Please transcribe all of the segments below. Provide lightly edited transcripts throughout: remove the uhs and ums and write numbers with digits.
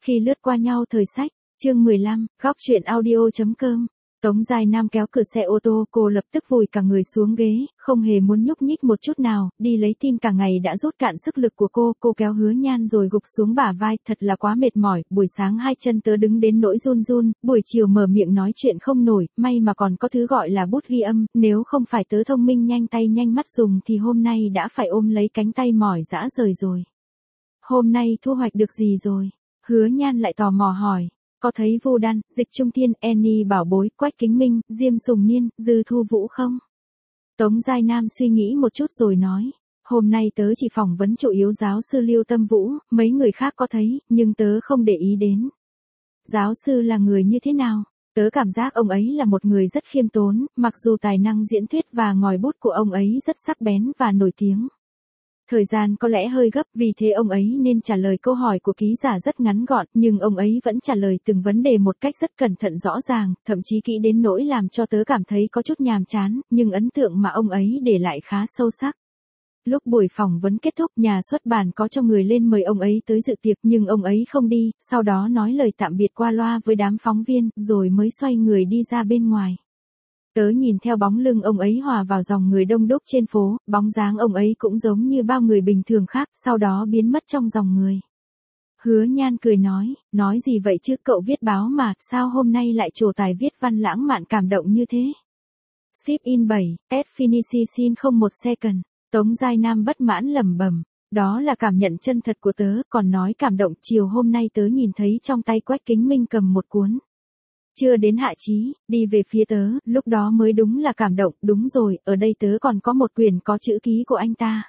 Khi lướt qua nhau thời sách, chương 15, góc truyện audio.com. Tống Giai Nam kéo cửa xe ô tô, cô lập tức vùi cả người xuống ghế, không hề muốn nhúc nhích một chút nào, đi lấy tin cả ngày đã rút cạn sức lực của cô kéo Hứa Nhan rồi gục xuống bả vai, thật là quá mệt mỏi, buổi sáng hai chân tớ đứng đến nỗi run run, buổi chiều mở miệng nói chuyện không nổi, may mà còn có thứ gọi là bút ghi âm, nếu không phải tớ thông minh nhanh tay nhanh mắt dùng thì hôm nay đã phải ôm lấy cánh tay mỏi rã rời rồi. Hôm nay thu hoạch được gì rồi? Hứa Nhan lại tò mò hỏi. Có thấy Vu Đan, Dịch Trung Thiên, Annie Bảo Bối, Quách Kính Minh, Diêm Sùng Niên, Dư Thu Vũ không? Tống Giai Nam suy nghĩ một chút rồi nói. Hôm nay tớ chỉ phỏng vấn chủ yếu giáo sư Lưu Tâm Vũ, mấy người khác có thấy, nhưng tớ không để ý đến. Giáo sư là người như thế nào? Tớ cảm giác ông ấy là một người rất khiêm tốn, mặc dù tài năng diễn thuyết và ngòi bút của ông ấy rất sắc bén và nổi tiếng. Thời gian có lẽ hơi gấp, vì thế ông ấy nên trả lời câu hỏi của ký giả rất ngắn gọn, nhưng ông ấy vẫn trả lời từng vấn đề một cách rất cẩn thận rõ ràng, thậm chí kỹ đến nỗi làm cho tớ cảm thấy có chút nhàm chán, nhưng ấn tượng mà ông ấy để lại khá sâu sắc. Lúc buổi phỏng vấn kết thúc, nhà xuất bản có cho người lên mời ông ấy tới dự tiệc nhưng ông ấy không đi, sau đó nói lời tạm biệt qua loa với đám phóng viên, rồi mới xoay người đi ra bên ngoài. Tớ nhìn theo bóng lưng ông ấy hòa vào dòng người đông đúc trên phố, bóng dáng ông ấy cũng giống như bao người bình thường khác, sau đó biến mất trong dòng người. Hứa Nhan cười nói gì vậy chứ, cậu viết báo mà, sao hôm nay lại trổ tài viết văn lãng mạn cảm động như thế? Ship in 7, at finishing 01 second, Tống Giai Nam bất mãn lẩm bẩm. Đó là cảm nhận chân thật của tớ, còn nói cảm động, chiều hôm nay tớ nhìn thấy trong tay Quách Kính Minh cầm một cuốn. Chưa đến hạ chí, đi về phía tớ, lúc đó mới đúng là cảm động, đúng rồi, ở đây tớ còn có một quyển có chữ ký của anh ta.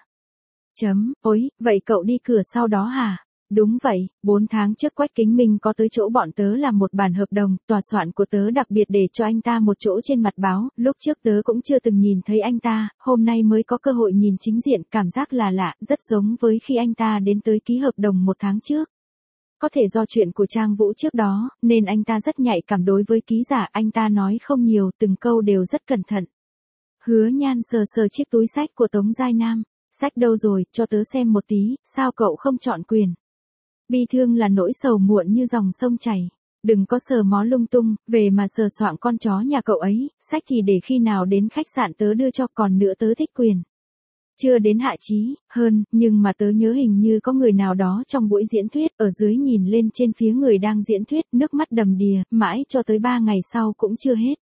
Ôi, vậy cậu đi cửa sau đó hả? Đúng vậy, 4 tháng trước Quách Kính Minh có tới chỗ bọn tớ làm một bản hợp đồng, tòa soạn của tớ đặc biệt để cho anh ta một chỗ trên mặt báo, lúc trước tớ cũng chưa từng nhìn thấy anh ta, hôm nay mới có cơ hội nhìn chính diện, cảm giác là lạ, rất giống với khi anh ta đến tới ký hợp đồng 1 tháng trước. Có thể do chuyện của Trang Vũ trước đó, nên anh ta rất nhạy cảm đối với ký giả, anh ta nói không nhiều, từng câu đều rất cẩn thận. Hứa Nhan sờ sờ chiếc túi sách của Tống Giai Nam. Sách đâu rồi, cho tớ xem một tí, sao cậu không chọn quyền? Bi thương là nỗi sầu muộn như dòng sông chảy. Đừng có sờ mó lung tung, về mà sờ soạng con chó nhà cậu ấy, sách thì để khi nào đến khách sạn tớ đưa cho, còn nữa tớ thích quyền. Chưa đến hạ chí, nhưng mà tớ nhớ hình như có người nào đó trong buổi diễn thuyết, ở dưới nhìn lên trên phía người đang diễn thuyết, nước mắt đầm đìa, mãi cho tới 3 ngày sau cũng chưa hết.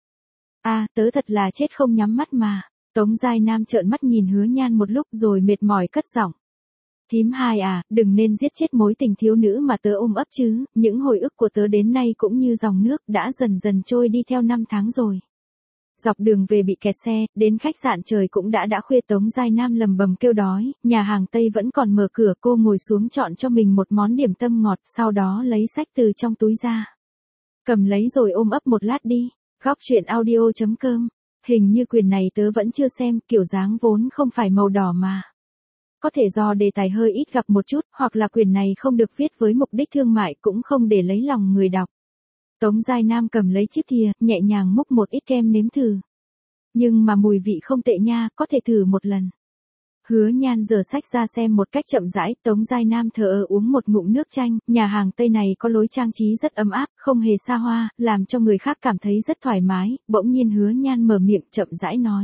Tớ thật là chết không nhắm mắt mà. Tống Giai Nam trợn mắt nhìn Hứa Nhan một lúc rồi mệt mỏi cất giọng. Thím Hai đừng nên giết chết mối tình thiếu nữ mà tớ ôm ấp chứ, những hồi ức của tớ đến nay cũng như dòng nước đã dần dần trôi đi theo 5 tháng rồi. Dọc đường về bị kẹt xe, đến khách sạn trời cũng đã khuya, Tống Giai Nam lầm bầm kêu đói, nhà hàng Tây vẫn còn mở cửa, cô ngồi xuống chọn cho mình một món điểm tâm ngọt, sau đó lấy sách từ trong túi ra. Cầm lấy rồi ôm ấp một lát đi. Góc truyện audio.com. Hình như quyển này tớ vẫn chưa xem, kiểu dáng vốn không phải màu đỏ mà. Có thể do đề tài hơi ít gặp một chút, hoặc là quyển này không được viết với mục đích thương mại, cũng không để lấy lòng người đọc. Tống Giai Nam cầm lấy chiếc thìa, nhẹ nhàng múc một ít kem nếm thử. Nhưng mà mùi vị không tệ nha, có thể thử một lần. Hứa Nhan giở sách ra xem một cách chậm rãi, Tống Giai Nam thờ ơ uống một ngụm nước chanh, nhà hàng Tây này có lối trang trí rất ấm áp, không hề xa hoa, làm cho người khác cảm thấy rất thoải mái, bỗng nhiên Hứa Nhan mở miệng chậm rãi nói.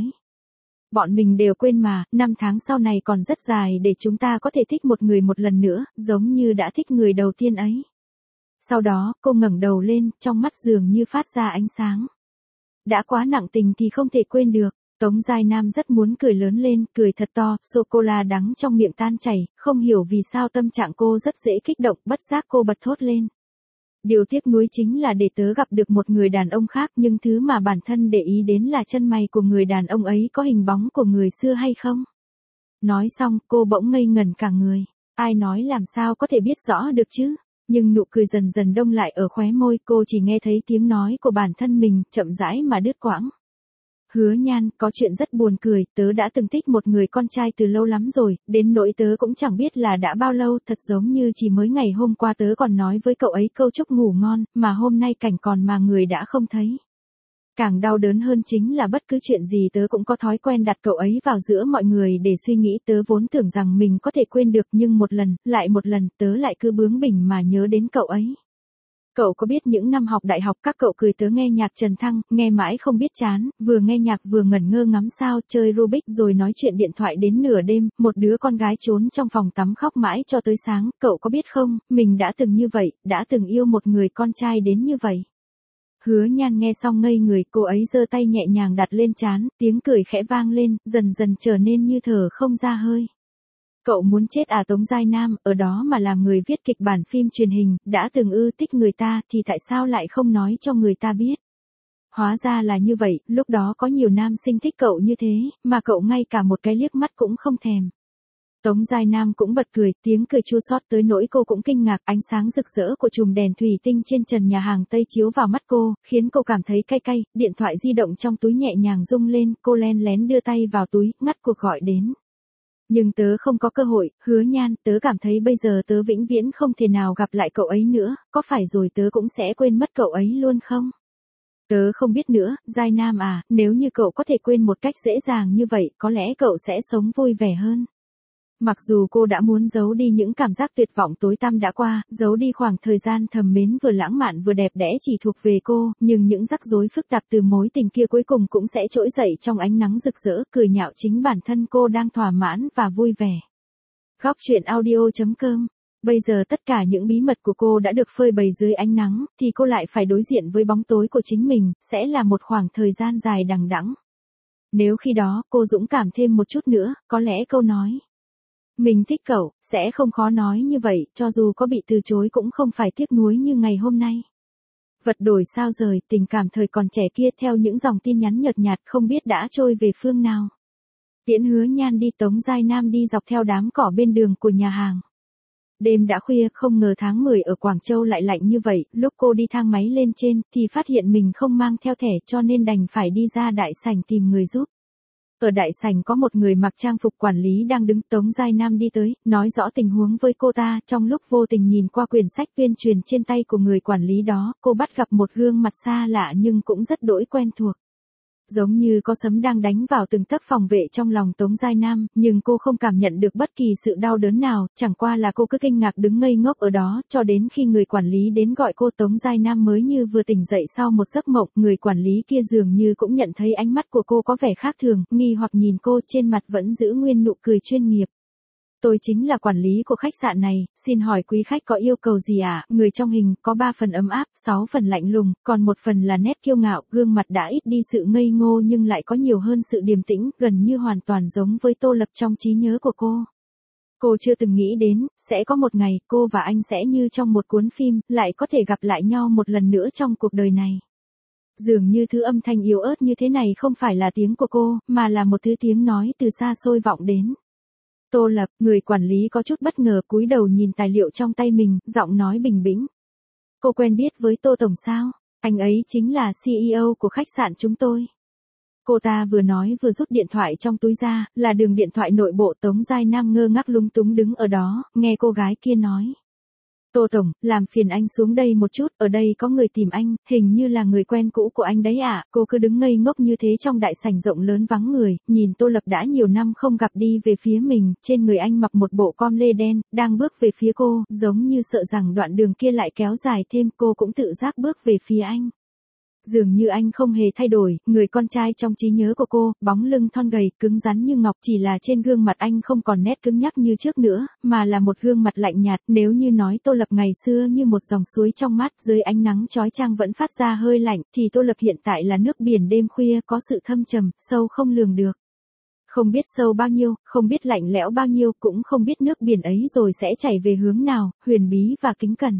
Bọn mình đều quên mà, 5 tháng sau này còn rất dài để chúng ta có thể thích một người một lần nữa, giống như đã thích người đầu tiên ấy. Sau đó, cô ngẩng đầu lên, trong mắt dường như phát ra ánh sáng. Đã quá nặng tình thì không thể quên được. Tống Giai Nam rất muốn cười lớn lên, cười thật to, sô-cô-la đắng trong miệng tan chảy, không hiểu vì sao tâm trạng cô rất dễ kích động, bất giác cô bật thốt lên. Điều tiếc nuối chính là để tớ gặp được một người đàn ông khác, nhưng thứ mà bản thân để ý đến là chân mày của người đàn ông ấy có hình bóng của người xưa hay không. Nói xong, cô bỗng ngây ngẩn cả người. Ai nói làm sao có thể biết rõ được chứ? Nhưng nụ cười dần dần đông lại ở khóe môi, cô chỉ nghe thấy tiếng nói của bản thân mình, chậm rãi mà đứt quãng. Hứa Nhan, có chuyện rất buồn cười, tớ đã từng thích một người con trai từ lâu lắm rồi, đến nỗi tớ cũng chẳng biết là đã bao lâu, thật giống như chỉ mới ngày hôm qua tớ còn nói với cậu ấy câu chúc ngủ ngon, mà hôm nay cảnh còn mà người đã không thấy. Càng đau đớn hơn chính là bất cứ chuyện gì tớ cũng có thói quen đặt cậu ấy vào giữa mọi người để suy nghĩ, tớ vốn tưởng rằng mình có thể quên được, nhưng một lần, lại một lần, tớ lại cứ bướng bỉnh mà nhớ đến cậu ấy. Cậu có biết những năm học đại học các cậu cười tớ nghe nhạc Trần Thăng, nghe mãi không biết chán, vừa nghe nhạc vừa ngẩn ngơ ngắm sao, chơi Rubik rồi nói chuyện điện thoại đến nửa đêm, một đứa con gái trốn trong phòng tắm khóc mãi cho tới sáng, cậu có biết không, mình đã từng như vậy, đã từng yêu một người con trai đến như vậy. Hứa Nhan nghe xong ngây người, cô ấy giơ tay nhẹ nhàng đặt lên trán, tiếng cười khẽ vang lên, dần dần trở nên như thở không ra hơi. Cậu muốn chết à? Tống Giai Nam, ở đó mà làm người viết kịch bản phim truyền hình, đã từng ưa thích người ta thì tại sao lại không nói cho người ta biết? Hóa ra là như vậy, lúc đó có nhiều nam sinh thích cậu như thế, mà cậu ngay cả một cái liếc mắt cũng không thèm. Tống Giai Nam cũng bật cười, tiếng cười chua xót tới nỗi cô cũng kinh ngạc, ánh sáng rực rỡ của chùm đèn thủy tinh trên trần nhà hàng Tây chiếu vào mắt cô, khiến cô cảm thấy cay cay, điện thoại di động trong túi nhẹ nhàng rung lên, cô len lén đưa tay vào túi, ngắt cuộc gọi đến. Nhưng tớ không có cơ hội, Hứa Nhan, tớ cảm thấy bây giờ tớ vĩnh viễn không thể nào gặp lại cậu ấy nữa, có phải rồi tớ cũng sẽ quên mất cậu ấy luôn không? Tớ không biết nữa, Giai Nam à, nếu như cậu có thể quên một cách dễ dàng như vậy, có lẽ cậu sẽ sống vui vẻ hơn. Mặc dù cô đã muốn giấu đi những cảm giác tuyệt vọng tối tăm đã qua, giấu đi khoảng thời gian thầm mến vừa lãng mạn vừa đẹp đẽ chỉ thuộc về cô, nhưng những rắc rối phức tạp từ mối tình kia cuối cùng cũng sẽ trỗi dậy trong ánh nắng rực rỡ, cười nhạo chính bản thân cô đang thỏa mãn và vui vẻ. Góc truyện audio.com. Bây giờ tất cả những bí mật của cô đã được phơi bày dưới ánh nắng, thì cô lại phải đối diện với bóng tối của chính mình, sẽ là một khoảng thời gian dài đằng đẵng. Nếu khi đó cô dũng cảm thêm một chút nữa, có lẽ câu nói mình thích cậu, sẽ không khó nói như vậy, cho dù có bị từ chối cũng không phải tiếc nuối như ngày hôm nay. Vật đổi sao rời, tình cảm thời còn trẻ kia theo những dòng tin nhắn nhợt nhạt không biết đã trôi về phương nào. Tiễn Hứa Nhan đi, Tống Giai Nam đi dọc theo đám cỏ bên đường của nhà hàng. Đêm đã khuya, không ngờ tháng 10 ở Quảng Châu lại lạnh như vậy, lúc cô đi thang máy lên trên thì phát hiện mình không mang theo thẻ cho nên đành phải đi ra đại sảnh tìm người giúp. Ở đại sảnh có một người mặc trang phục quản lý đang đứng, Tống Giai Nam đi tới, nói rõ tình huống với cô ta, trong lúc vô tình nhìn qua quyển sách tuyên truyền trên tay của người quản lý đó, cô bắt gặp một gương mặt xa lạ nhưng cũng rất đỗi quen thuộc. Giống như có sấm đang đánh vào từng tấc phòng vệ trong lòng Tống Giai Nam, nhưng cô không cảm nhận được bất kỳ sự đau đớn nào, chẳng qua là cô cứ kinh ngạc đứng ngây ngốc ở đó, cho đến khi người quản lý đến gọi cô. Tống Giai Nam mới như vừa tỉnh dậy sau một giấc mộng, người quản lý kia dường như cũng nhận thấy ánh mắt của cô có vẻ khác thường, nghi hoặc nhìn cô, trên mặt vẫn giữ nguyên nụ cười chuyên nghiệp. Tôi chính là quản lý của khách sạn này, xin hỏi quý khách có yêu cầu gì ạ? Người trong hình có 3 phần ấm áp, 6 phần lạnh lùng, còn 1 phần là nét kiêu ngạo, gương mặt đã ít đi sự ngây ngô nhưng lại có nhiều hơn sự điềm tĩnh, gần như hoàn toàn giống với Tô Lập trong trí nhớ của cô. Cô chưa từng nghĩ đến, sẽ có một ngày, cô và anh sẽ như trong một cuốn phim, lại có thể gặp lại nhau một lần nữa trong cuộc đời này. Dường như thứ âm thanh yếu ớt như thế này không phải là tiếng của cô, mà là một thứ tiếng nói từ xa xôi vọng đến. Tô Lập, người quản lý có chút bất ngờ cúi đầu nhìn tài liệu trong tay mình, giọng nói bình bĩnh. Cô quen biết với Tô Tổng sao? Anh ấy chính là CEO của khách sạn chúng tôi. Cô ta vừa nói vừa rút điện thoại trong túi ra, là đường điện thoại nội bộ. Tống Giai Nam ngơ ngác lúng túng đứng ở đó, nghe cô gái kia nói. Tô Tổng, làm phiền anh xuống đây một chút, ở đây có người tìm anh, hình như là người quen cũ của anh đấy ạ. Cô cứ đứng ngây ngốc như thế trong đại sảnh rộng lớn vắng người, nhìn Tô Lập đã nhiều năm không gặp đi về phía mình, trên người anh mặc một bộ com lê đen, đang bước về phía cô, giống như sợ rằng đoạn đường kia lại kéo dài thêm, cô cũng tự giác bước về phía anh. Dường như anh không hề thay đổi, người con trai trong trí nhớ của cô, bóng lưng thon gầy, cứng rắn như ngọc, chỉ là trên gương mặt anh không còn nét cứng nhắc như trước nữa, mà là một gương mặt lạnh nhạt. Nếu như nói Tô Lập ngày xưa như một dòng suối trong mát, dưới ánh nắng chói chang vẫn phát ra hơi lạnh, thì Tô Lập hiện tại là nước biển đêm khuya, có sự thâm trầm, sâu không lường được. Không biết sâu bao nhiêu, không biết lạnh lẽo bao nhiêu, cũng không biết nước biển ấy rồi sẽ chảy về hướng nào, huyền bí và kính cẩn.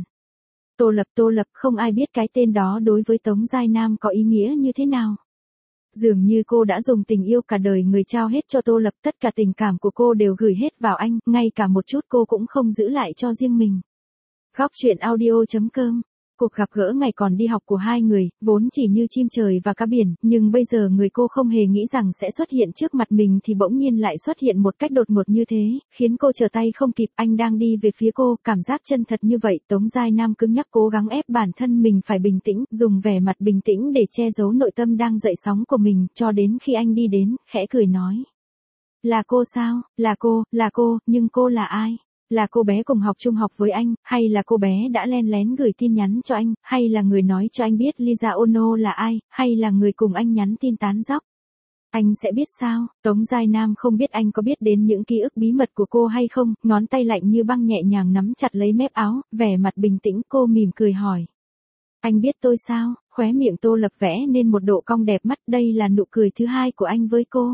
Tô Lập, không ai biết cái tên đó đối với Tống Giai Nam có ý nghĩa như thế nào. Dường như cô đã dùng tình yêu cả đời người trao hết cho Tô Lập, tất cả tình cảm của cô đều gửi hết vào anh, ngay cả một chút cô cũng không giữ lại cho riêng mình. Góc truyện audio.com. Cuộc gặp gỡ ngày còn đi học của hai người, vốn chỉ như chim trời và cá biển, nhưng bây giờ người cô không hề nghĩ rằng sẽ xuất hiện trước mặt mình thì bỗng nhiên lại xuất hiện một cách đột ngột như thế, khiến cô trở tay không kịp. Anh đang đi về phía cô, cảm giác chân thật như vậy. Tống Giai Nam cứng nhắc cố gắng ép bản thân mình phải bình tĩnh, dùng vẻ mặt bình tĩnh để che giấu nội tâm đang dậy sóng của mình, cho đến khi anh đi đến, khẽ cười nói. Là cô sao? Là cô, nhưng cô là ai? Là cô bé cùng học trung học với anh, hay là cô bé đã len lén gửi tin nhắn cho anh, hay là người nói cho anh biết Lisa Ono là ai, hay là người cùng anh nhắn tin tán dóc? Anh sẽ biết sao? Tống Giai Nam không biết anh có biết đến những ký ức bí mật của cô hay không, ngón tay lạnh như băng nhẹ nhàng nắm chặt lấy mép áo, vẻ mặt bình tĩnh cô mỉm cười hỏi. Anh biết tôi sao? Khóe miệng Tô Lập vẽ nên một độ cong đẹp mắt, đây là nụ cười thứ hai của anh với cô.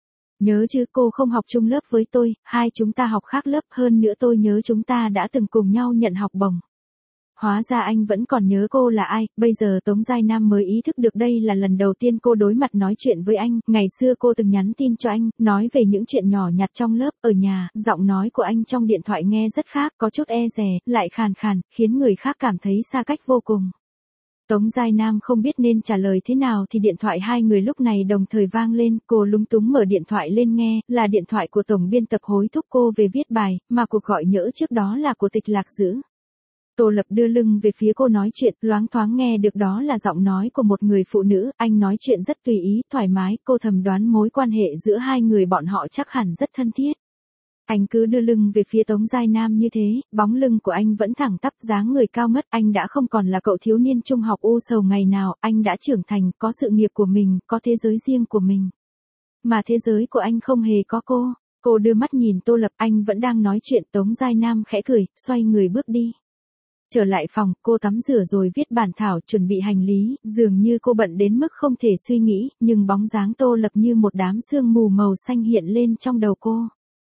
Nhớ chứ, cô không học chung lớp với tôi, hai chúng ta học khác lớp, hơn nữa tôi nhớ chúng ta đã từng cùng nhau nhận học bổng. Hóa ra anh vẫn còn nhớ cô là ai, bây giờ Tống Giai Nam mới ý thức được đây là lần đầu tiên cô đối mặt nói chuyện với anh, ngày xưa cô từng nhắn tin cho anh, nói về những chuyện nhỏ nhặt trong lớp, ở nhà, giọng nói của anh trong điện thoại nghe rất khác, có chút e dè, lại khàn khàn, khiến người khác cảm thấy xa cách vô cùng. Tống Giai Nam không biết nên trả lời thế nào thì điện thoại hai người lúc này đồng thời vang lên, cô lúng túng mở điện thoại lên nghe, là điện thoại của tổng biên tập hối thúc cô về viết bài, mà cuộc gọi nhỡ trước đó là của Tịch Lạc Dữ. Tô Lập đưa lưng về phía cô nói chuyện, loáng thoáng nghe được đó là giọng nói của một người phụ nữ, anh nói chuyện rất tùy ý, thoải mái, cô thầm đoán mối quan hệ giữa hai người bọn họ chắc hẳn rất thân thiết. Anh cứ đưa lưng về phía Tống Giai Nam như thế, bóng lưng của anh vẫn thẳng tắp, dáng người cao ngất, anh đã không còn là cậu thiếu niên trung học u sầu ngày nào, anh đã trưởng thành, có sự nghiệp của mình, có thế giới riêng của mình. Mà thế giới của anh không hề có cô. Cô đưa mắt nhìn Tô Lập, anh vẫn đang nói chuyện, Tống Giai Nam khẽ cười, xoay người bước đi. Trở lại phòng, cô tắm rửa rồi viết bản thảo, chuẩn bị hành lý, dường như cô bận đến mức không thể suy nghĩ, nhưng bóng dáng Tô Lập như một đám sương mù màu xanh hiện lên trong đầu cô.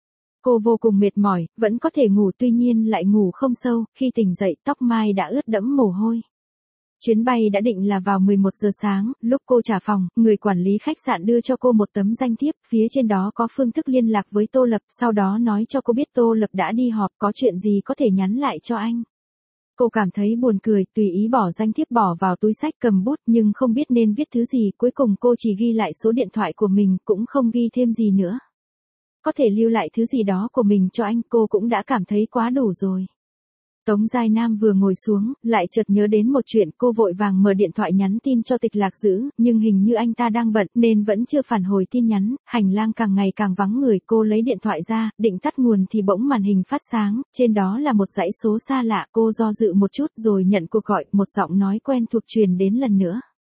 Cô vô cùng mệt mỏi, vẫn có thể ngủ tuy nhiên lại ngủ không sâu, khi tỉnh dậy tóc mai đã ướt đẫm mồ hôi. Chuyến bay đã định là vào 11 giờ sáng, lúc cô trả phòng, người quản lý khách sạn đưa cho cô một tấm danh thiếp, phía trên đó có phương thức liên lạc với Tô Lập, sau đó nói cho cô biết Tô Lập đã đi họp, có chuyện gì có thể nhắn lại cho anh. Cô cảm thấy buồn cười, tùy ý bỏ danh thiếp bỏ vào túi xách cầm bút nhưng không biết nên viết thứ gì, cuối cùng cô chỉ ghi lại số điện thoại của mình, cũng không ghi thêm gì nữa. Có thể lưu lại thứ gì đó của mình cho anh, cô cũng đã cảm thấy quá đủ rồi. Tống Giai Nam vừa ngồi xuống, lại chợt nhớ đến một chuyện, cô vội vàng mở điện thoại nhắn tin cho Tịch Lạc Dữ, nhưng hình như anh ta đang bận nên vẫn chưa phản hồi tin nhắn, hành lang càng ngày càng vắng người, cô lấy điện thoại ra, định tắt nguồn thì bỗng màn hình phát sáng, trên đó là một dãy số xa lạ, cô do dự một chút rồi nhận cuộc gọi, một giọng nói quen thuộc truyền đến lần nữa.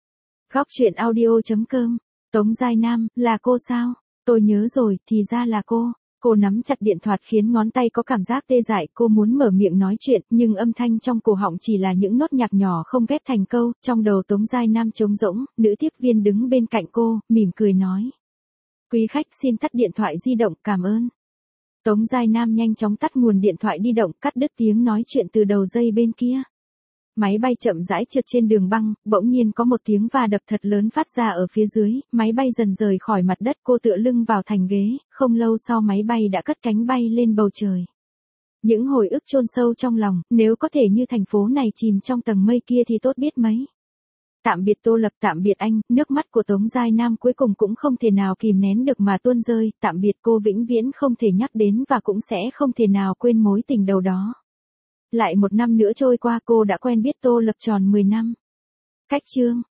Góc truyện audio.com, Tống Giai Nam, là cô sao? Tôi nhớ rồi, thì ra là cô. Cô nắm chặt điện thoại khiến ngón tay có cảm giác tê dại, cô muốn mở miệng nói chuyện, nhưng âm thanh trong cổ họng chỉ là những nốt nhạc nhỏ không ghép thành câu, trong đầu Tống Giai Nam trống rỗng, nữ tiếp viên đứng bên cạnh cô, mỉm cười nói. Quý khách xin tắt điện thoại di động, cảm ơn. Tống Giai Nam nhanh chóng tắt nguồn điện thoại di động, cắt đứt tiếng nói chuyện từ đầu dây bên kia. Máy bay chậm rãi trượt trên đường băng, bỗng nhiên có một tiếng va đập thật lớn phát ra ở phía dưới, máy bay dần rời khỏi mặt đất, cô tựa lưng vào thành ghế, không lâu sau máy bay đã cất cánh bay lên bầu trời. Những hồi ức chôn sâu trong lòng, nếu có thể như thành phố này chìm trong tầng mây kia thì tốt biết mấy. Tạm biệt Tô Lập, tạm biệt anh, nước mắt của Tống Giai Nam cuối cùng cũng không thể nào kìm nén được mà tuôn rơi, tạm biệt cô vĩnh viễn không thể nhắc đến và cũng sẽ không thể nào quên mối tình đầu đó. Lại một năm nữa trôi qua cô đã quen biết Tô Lập tròn 10 năm. Cách chương.